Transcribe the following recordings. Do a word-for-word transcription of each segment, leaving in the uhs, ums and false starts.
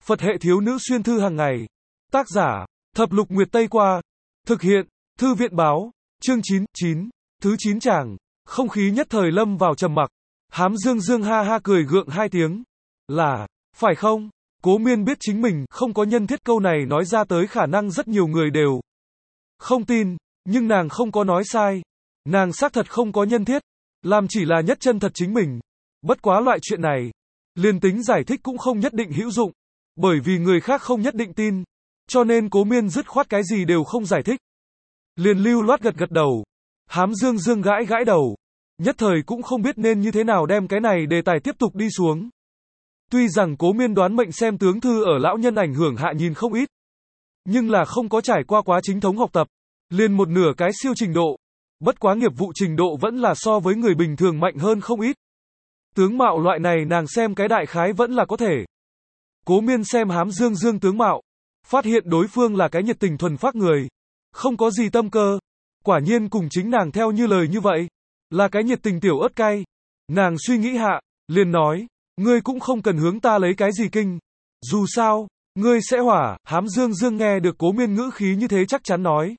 Phật hệ thiếu nữ xuyên thư hàng ngày. Tác giả, Thập Lục Nguyệt Tây Qua. Thực hiện, Thư viện báo. Chương chín, chín. Thứ chín chàng. Không khí nhất thời lâm vào trầm mặc. Hám Dương Dương ha ha cười gượng hai tiếng. Là, phải không? Cố Miên biết chính mình không có nhân thiết, câu này nói ra tới khả năng rất nhiều người đều không tin, nhưng nàng không có nói sai. Nàng xác thật không có nhân thiết, làm chỉ là nhất chân thật chính mình. Bất quá loại chuyện này, liền tính giải thích cũng không nhất định hữu dụng, bởi vì người khác không nhất định tin, cho nên Cố Miên dứt khoát cái gì đều không giải thích. Liền lưu loát gật gật đầu. Hám Dương Dương gãi gãi đầu, nhất thời cũng không biết nên như thế nào đem cái này đề tài tiếp tục đi xuống. Tuy rằng Cố Miên đoán mệnh xem tướng thư ở lão nhân ảnh hưởng hạ nhìn không ít, nhưng là không có trải qua quá chính thống học tập, liền một nửa cái siêu trình độ. Bất quá nghiệp vụ trình độ vẫn là so với người bình thường mạnh hơn không ít. Tướng mạo loại này nàng xem cái đại khái vẫn là có thể. Cố Miên xem Hám Dương Dương tướng mạo, phát hiện đối phương là cái nhiệt tình thuần phác người, không có gì tâm cơ. Quả nhiên cùng chính nàng theo như lời như vậy, là cái nhiệt tình tiểu ớt cay. Nàng suy nghĩ hạ, liền nói, ngươi cũng không cần hướng ta lấy cái gì kinh. Dù sao, ngươi sẽ hỏa. Hám Dương Dương nghe được Cố Miên ngữ khí như thế chắc chắn nói.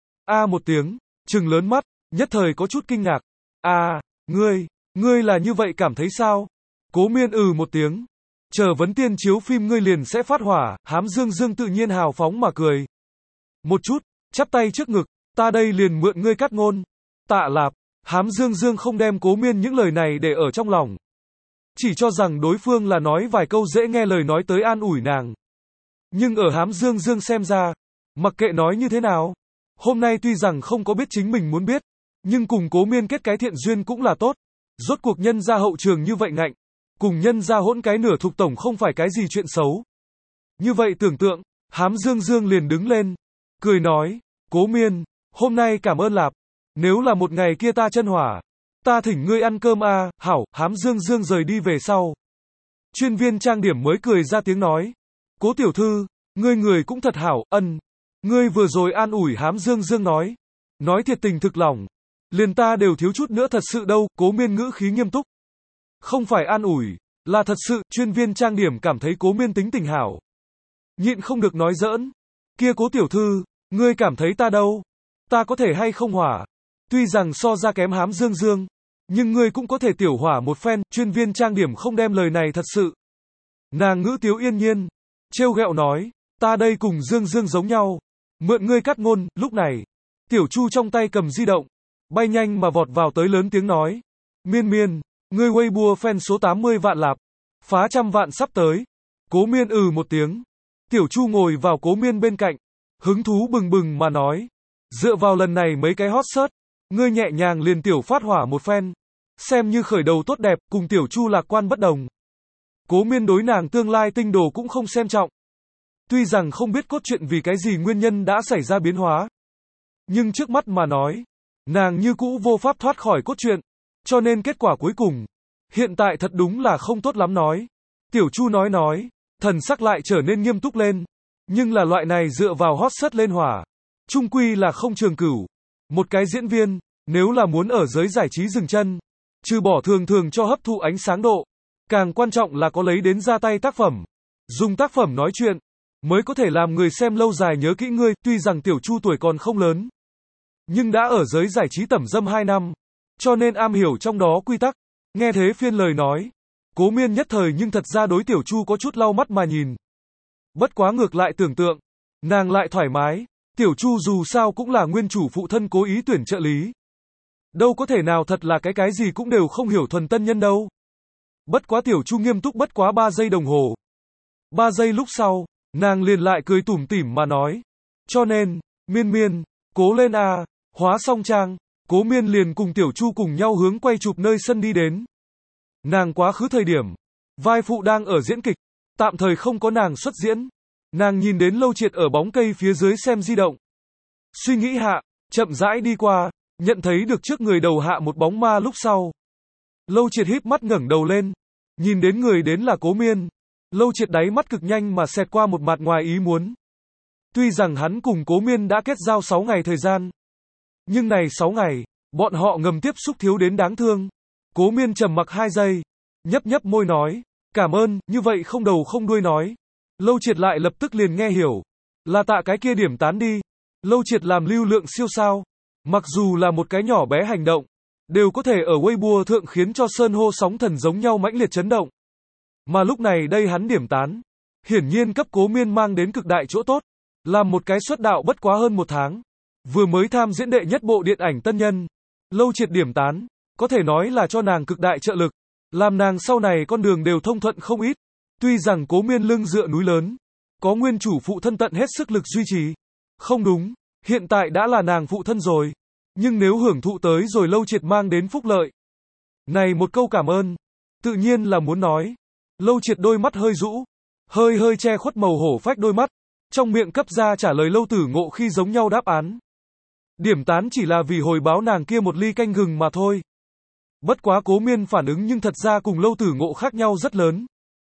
A một tiếng, trừng lớn mắt, nhất thời có chút kinh ngạc. À, ngươi, ngươi là như vậy cảm thấy sao? Cố Miên ừ một tiếng. Chờ vấn tiên chiếu phim ngươi liền sẽ phát hỏa. Hám Dương Dương tự nhiên hào phóng mà cười. Một chút, chắp tay trước ngực, ta đây liền mượn ngươi cắt ngôn. Tạ lạp. Hám Dương Dương không đem Cố Miên những lời này để ở trong lòng, chỉ cho rằng đối phương là nói vài câu dễ nghe lời nói tới an ủi nàng. Nhưng ở Hám Dương Dương xem ra, mặc kệ nói như thế nào, hôm nay tuy rằng không có biết chính mình muốn biết, nhưng cùng Cố Miên kết cái thiện duyên cũng là tốt. Rốt cuộc nhân gia hậu trường như vậy ngạnh, cùng nhân gia hỗn cái nửa thục tổng không phải cái gì chuyện xấu. Như vậy tưởng tượng, Hám Dương Dương liền đứng lên, cười nói, Cố Miên, hôm nay cảm ơn lạp, nếu là một ngày kia ta chân hỏa, ta thỉnh ngươi ăn cơm a. À. Hảo. Hám Dương Dương rời đi về sau, chuyên viên trang điểm mới cười ra tiếng nói, Cố tiểu thư, ngươi người cũng thật hảo. Ân, ngươi vừa rồi an ủi. Hám Dương Dương nói, nói thiệt tình thực lòng, liền ta đều thiếu chút nữa thật sự đâu. Cố Miên ngữ khí nghiêm túc, không phải an ủi, là thật sự. Chuyên viên trang điểm cảm thấy Cố Miên tính tình hảo, nhịn không được nói giỡn, kia Cố tiểu thư, ngươi cảm thấy ta đâu, ta có thể hay không hỏa? Tuy rằng so ra kém Hám Dương Dương, nhưng ngươi cũng có thể tiểu hỏa một phen. Chuyên viên trang điểm không đem lời này thật sự. Nàng ngữ tiếu yên nhiên, trêu ghẹo nói, ta đây cùng Dương Dương giống nhau, mượn ngươi cắt ngôn. Lúc này, Tiểu Chu trong tay cầm di động, bay nhanh mà vọt vào tới lớn tiếng nói, Miên Miên, ngươi Weibo fan số tám mươi vạn lạp, phá trăm vạn sắp tới. Cố Miên ừ một tiếng. Tiểu Chu ngồi vào Cố Miên bên cạnh, hứng thú bừng bừng mà nói, dựa vào lần này mấy cái hot search, ngươi nhẹ nhàng liền tiểu phát hỏa một phen, xem như khởi đầu tốt đẹp. Cùng Tiểu Chu lạc quan bất đồng, Cố Miên đối nàng tương lai tinh đồ cũng không xem trọng. Tuy rằng không biết cốt truyện vì cái gì nguyên nhân đã xảy ra biến hóa, nhưng trước mắt mà nói, nàng như cũ vô pháp thoát khỏi cốt truyện, cho nên kết quả cuối cùng, hiện tại thật đúng là không tốt lắm nói. Tiểu Chu nói nói, thần sắc lại trở nên nghiêm túc lên, nhưng là loại này dựa vào hot search lên hỏa, chung quy là không trường cửu. Một cái diễn viên, nếu là muốn ở giới giải trí dừng chân, trừ bỏ thường thường cho hấp thụ ánh sáng độ, càng quan trọng là có lấy đến ra tay tác phẩm, dùng tác phẩm nói chuyện, mới có thể làm người xem lâu dài nhớ kỹ ngươi. Tuy rằng Tiểu Chu tuổi còn không lớn, nhưng đã ở giới giải trí tẩm dâm hai năm, cho nên am hiểu trong đó quy tắc. Nghe thế phiên lời nói, Cố Miên nhất thời nhưng thật ra đối Tiểu Chu có chút lau mắt mà nhìn. Bất quá ngược lại tưởng tượng, nàng lại thoải mái. Tiểu Chu dù sao cũng là nguyên chủ phụ thân cố ý tuyển trợ lý, đâu có thể nào thật là cái cái gì cũng đều không hiểu thuần tân nhân đâu. Bất quá Tiểu Chu nghiêm túc bất quá ba giây đồng hồ. Ba giây lúc sau, nàng liền lại cười tủm tỉm mà nói, cho nên, Miên Miên, cố lên a. À. Hóa xong trang, Cố Miên liền cùng Tiểu Chu cùng nhau hướng quay chụp nơi sân đi đến. Nàng quá khứ thời điểm, vai phụ đang ở diễn kịch, tạm thời không có nàng xuất diễn. Nàng nhìn đến Lâu Triệt ở bóng cây phía dưới xem di động, suy nghĩ hạ, chậm rãi đi qua, nhận thấy được trước người đầu hạ một bóng ma lúc sau. Lâu Triệt híp mắt ngẩng đầu lên, nhìn đến người đến là Cố Miên. Lâu Triệt đáy mắt cực nhanh mà xẹt qua một mặt ngoài ý muốn. Tuy rằng hắn cùng Cố Miên đã kết giao sáu ngày thời gian, nhưng này sáu ngày, bọn họ ngầm tiếp xúc thiếu đến đáng thương. Cố Miên trầm mặc hai giây, nhấp nhấp môi nói, cảm ơn. Như vậy không đầu không đuôi nói, Lâu Triệt lại lập tức liền nghe hiểu. Là tạ cái kia điểm tán đi. Lâu Triệt làm lưu lượng siêu sao. Mặc dù là một cái nhỏ bé hành động, đều có thể ở Weibo thượng khiến cho sơn hô sóng thần giống nhau mãnh liệt chấn động. Mà lúc này đây hắn điểm tán. Hiển nhiên cấp Cố Miên mang đến cực đại chỗ tốt. Làm một cái xuất đạo bất quá hơn một tháng. Vừa mới tham diễn đệ nhất bộ điện ảnh tân nhân. Lâu Triệt điểm tán. Có thể nói là cho nàng cực đại trợ lực. Làm nàng sau này con đường đều thông thuận không ít. Tuy rằng Cố Miên lưng dựa núi lớn. Có nguyên chủ phụ thân tận hết sức lực duy trì. Không đúng. Hiện tại đã là nàng phụ thân rồi. Nhưng nếu hưởng thụ tới rồi Lâu Triệt mang đến phúc lợi. Này một câu cảm ơn. Tự nhiên là muốn nói. Lâu Triệt đôi mắt hơi rũ. Hơi hơi che khuất màu hổ phách đôi mắt. Trong miệng cấp ra trả lời Lâu Tử Ngộ khi giống nhau đáp án. Điểm tán chỉ là vì hồi báo nàng kia một ly canh gừng mà thôi. Bất quá Cố Miên phản ứng nhưng thật ra cùng Lâu Tử Ngộ khác nhau rất lớn.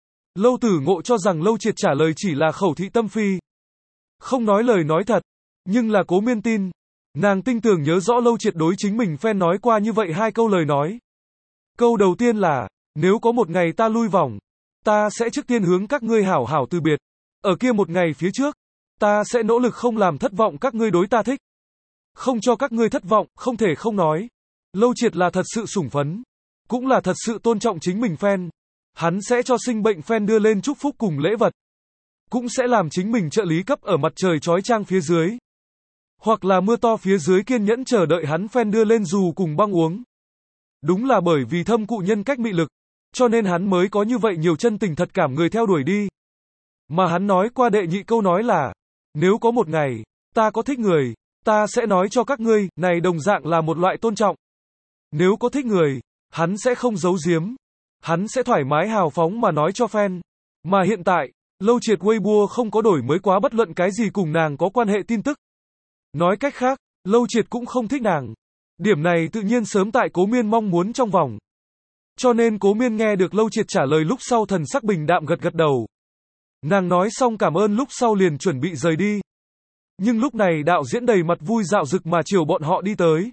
Lâu Tử Ngộ cho rằng Lâu Triệt trả lời chỉ là khẩu thị tâm phi. Không nói lời nói thật. Nhưng là Cố Miên tin. Nàng tinh tường nhớ rõ Lâu Triệt đối chính mình fan nói qua như vậy hai câu lời nói. Câu đầu tiên là, nếu có một ngày ta lui vòng, ta sẽ trước tiên hướng các ngươi hảo hảo từ biệt. Ở kia một ngày phía trước, ta sẽ nỗ lực không làm thất vọng các ngươi đối ta thích. Không cho các ngươi thất vọng, không thể không nói. Lâu Triệt là thật sự sủng phấn. Cũng là thật sự tôn trọng chính mình fan. Hắn sẽ cho sinh bệnh fan đưa lên chúc phúc cùng lễ vật. Cũng sẽ làm chính mình trợ lý cấp ở mặt trời chói chang phía dưới. Hoặc là mưa to phía dưới kiên nhẫn chờ đợi hắn fan đưa lên dù cùng băng uống. Đúng là bởi vì thâm cụ nhân cách mị lực. Cho nên hắn mới có như vậy nhiều chân tình thật cảm người theo đuổi đi. Mà hắn nói qua đệ nhị câu nói là, nếu có một ngày, ta có thích người, ta sẽ nói cho các ngươi, này đồng dạng là một loại tôn trọng. Nếu có thích người, hắn sẽ không giấu giếm. Hắn sẽ thoải mái hào phóng mà nói cho fan. Mà hiện tại, Lâu Triệt Weibo không có đổi mới quá bất luận cái gì cùng nàng có quan hệ tin tức. Nói cách khác, Lâu Triệt cũng không thích nàng. Điểm này tự nhiên sớm tại Cố Miên mong muốn trong vòng. Cho nên Cố Miên nghe được Lâu Triệt trả lời lúc sau thần sắc bình đạm gật gật đầu. Nàng nói xong cảm ơn lúc sau liền chuẩn bị rời đi. Nhưng lúc này đạo diễn đầy mặt vui dạo dực mà chiều bọn họ đi tới.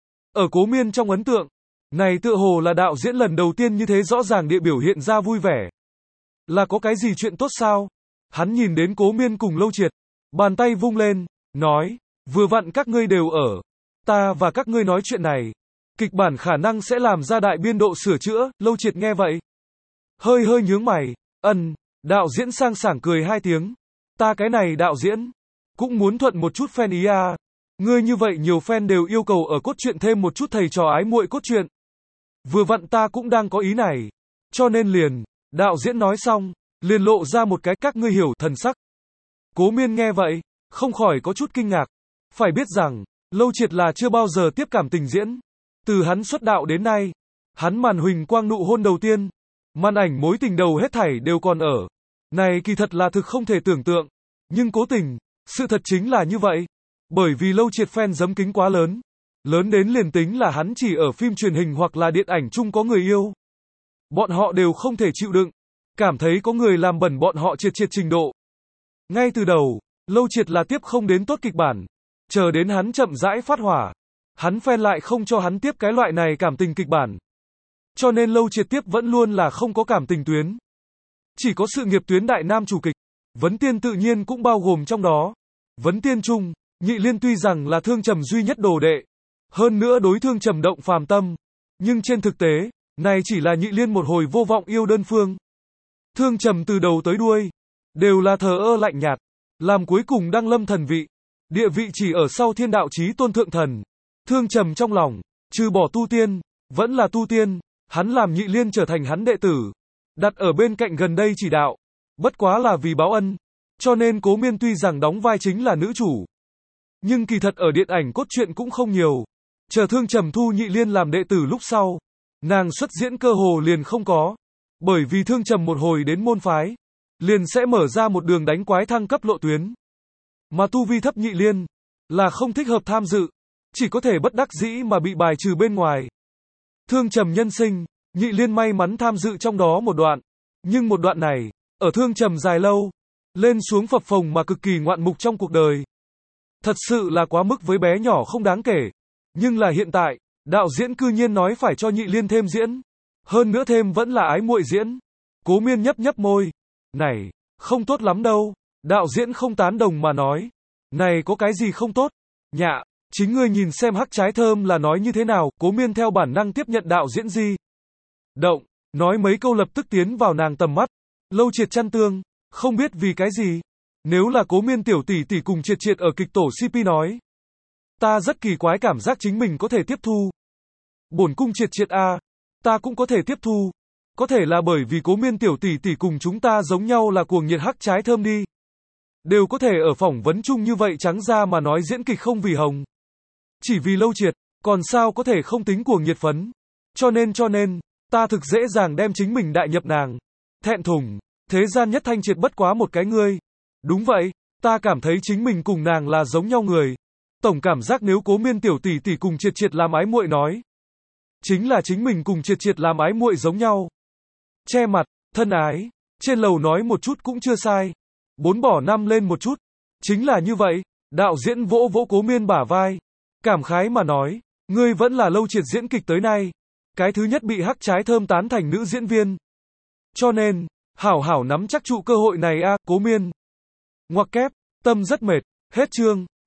Ở Cố Miên trong ấn tượng, này tựa hồ là đạo diễn lần đầu tiên như thế rõ ràng địa biểu hiện ra vui vẻ. Là có cái gì chuyện tốt sao? Hắn nhìn đến Cố Miên cùng Lâu Triệt, bàn tay vung lên, nói, vừa vặn các ngươi đều ở. Ta và các ngươi nói chuyện này. Kịch bản khả năng sẽ làm ra đại biên độ sửa chữa, Lâu Triệt nghe vậy. Hơi hơi nhướng mày, ân, đạo diễn sang sảng cười hai tiếng. Ta cái này đạo diễn, cũng muốn thuận một chút fan ý à. Ngươi như vậy nhiều fan đều yêu cầu ở cốt truyện thêm một chút thầy trò ái muội cốt truyện. Vừa vặn ta cũng đang có ý này. Cho nên liền, đạo diễn nói xong, liền lộ ra một cái các ngươi hiểu thần sắc. Cố Miên nghe vậy, không khỏi có chút kinh ngạc. Phải biết rằng, Lâu Triệt là chưa bao giờ tiếp cảm tình diễn. Từ hắn xuất đạo đến nay, hắn màn huỳnh quang nụ hôn đầu tiên, màn ảnh mối tình đầu hết thảy đều còn ở. Này kỳ thật là thực không thể tưởng tượng. Nhưng cố tình, sự thật chính là như vậy. Bởi vì Lâu Triệt fan giấm kính quá lớn. Lớn đến liền tính là hắn chỉ ở phim truyền hình hoặc là điện ảnh chung có người yêu. Bọn họ đều không thể chịu đựng. Cảm thấy có người làm bẩn bọn họ triệt triệt trình độ. Ngay từ đầu, Lâu Triệt là tiếp không đến tốt kịch bản. Chờ đến hắn chậm rãi phát hỏa. Hắn fan lại không cho hắn tiếp cái loại này cảm tình kịch bản. Cho nên Lâu Triệt tiếp vẫn luôn là không có cảm tình tuyến. Chỉ có sự nghiệp tuyến đại nam chủ kịch. Vấn Tiên tự nhiên cũng bao gồm trong đó. Vấn Tiên chung, Nhị Liên tuy rằng là Thương Trầm duy nhất đồ đệ. Hơn nữa đối Thương Trầm động phàm tâm. Nhưng trên thực tế, này chỉ là Nhị Liên một hồi vô vọng yêu đơn phương. Thương Trầm từ đầu tới đuôi, đều là thờ ơ lạnh nhạt. Làm cuối cùng đăng lâm thần vị. Địa vị chỉ ở sau Thiên Đạo Chí Tôn Thượng Thần. Thương Trầm trong lòng, trừ bỏ tu tiên, vẫn là tu tiên. Hắn làm Nhị Liên trở thành hắn đệ tử. Đặt ở bên cạnh gần đây chỉ đạo. Bất quá là vì báo ân. Cho nên Cố Miên tuy rằng đóng vai chính là nữ chủ. Nhưng kỳ thật ở điện ảnh cốt truyện cũng không nhiều. Chờ Thương Trầm thu Nhị Liên làm đệ tử lúc sau. Nàng xuất diễn cơ hồ liền không có. Bởi vì Thương Trầm một hồi đến môn phái. Liền sẽ mở ra một đường đánh quái thăng cấp lộ tuyến. Mà tu vi thấp Nhị Liên. Là không thích hợp tham dự. Chỉ có thể bất đắc dĩ mà bị bài trừ bên ngoài. Thương Trầm nhân sinh. Nhị Liên may mắn tham dự trong đó một đoạn. Nhưng một đoạn này, ở Thương Trầm dài lâu. Lên xuống phập phồng mà cực kỳ ngoạn mục trong cuộc đời. Thật sự là quá mức với bé nhỏ không đáng kể. Nhưng là hiện tại, đạo diễn cư nhiên nói phải cho Nhị Liên thêm diễn. Hơn nữa thêm vẫn là ái muội diễn. Cố Miên nhấp nhấp môi. Này, Không tốt lắm đâu. Đạo diễn không tán đồng mà nói. Này có cái gì không tốt? Nhạ, chính ngươi nhìn xem hắc trái thơm là nói như thế nào, Cố Miên theo bản năng tiếp nhận đạo diễn di. Động, nói mấy câu lập tức tiến vào nàng tầm mắt. Lâu Triệt chăn tương, không biết vì cái gì. Nếu là Cố Miên tiểu tỷ tỷ cùng Triệt Triệt ở kịch tổ xê pê nói. Ta rất kỳ quái cảm giác chính mình có thể tiếp thu. Bổn cung Triệt Triệt a, ta cũng có thể tiếp thu. Có thể là bởi vì Cố Miên tiểu tỷ tỷ cùng chúng ta giống nhau là cuồng nhiệt hắc trái thơm đi. Đều có thể ở phỏng vấn chung như vậy trắng ra mà nói diễn kịch không vì hồng. Chỉ vì Lâu Triệt, còn sao có thể không tính cuồng nhiệt phấn. Cho nên cho nên, ta thực dễ dàng đem chính mình đại nhập nàng. Thẹn thùng, thế gian nhất thanh triệt bất quá một cái ngươi. Đúng vậy, ta cảm thấy chính mình cùng nàng là giống nhau người. Tổng cảm giác nếu Cố Miên tiểu tỷ tỷ cùng Triệt Triệt làm ái muội nói. Chính là chính mình cùng Triệt Triệt làm ái muội giống nhau. Che mặt, thân ái, trên lầu nói một chút cũng chưa sai. Bốn bỏ năm lên một chút. Chính là như vậy, đạo diễn vỗ vỗ Cố Miên bả vai. Cảm khái mà nói, ngươi vẫn là Lâu Triệt diễn kịch tới nay. Cái thứ nhất bị hắc trái thơm tán thành nữ diễn viên. Cho nên, hảo hảo nắm chắc trụ cơ hội này a, Cố Miên. Ngoặc kép, tâm rất mệt, hết chương.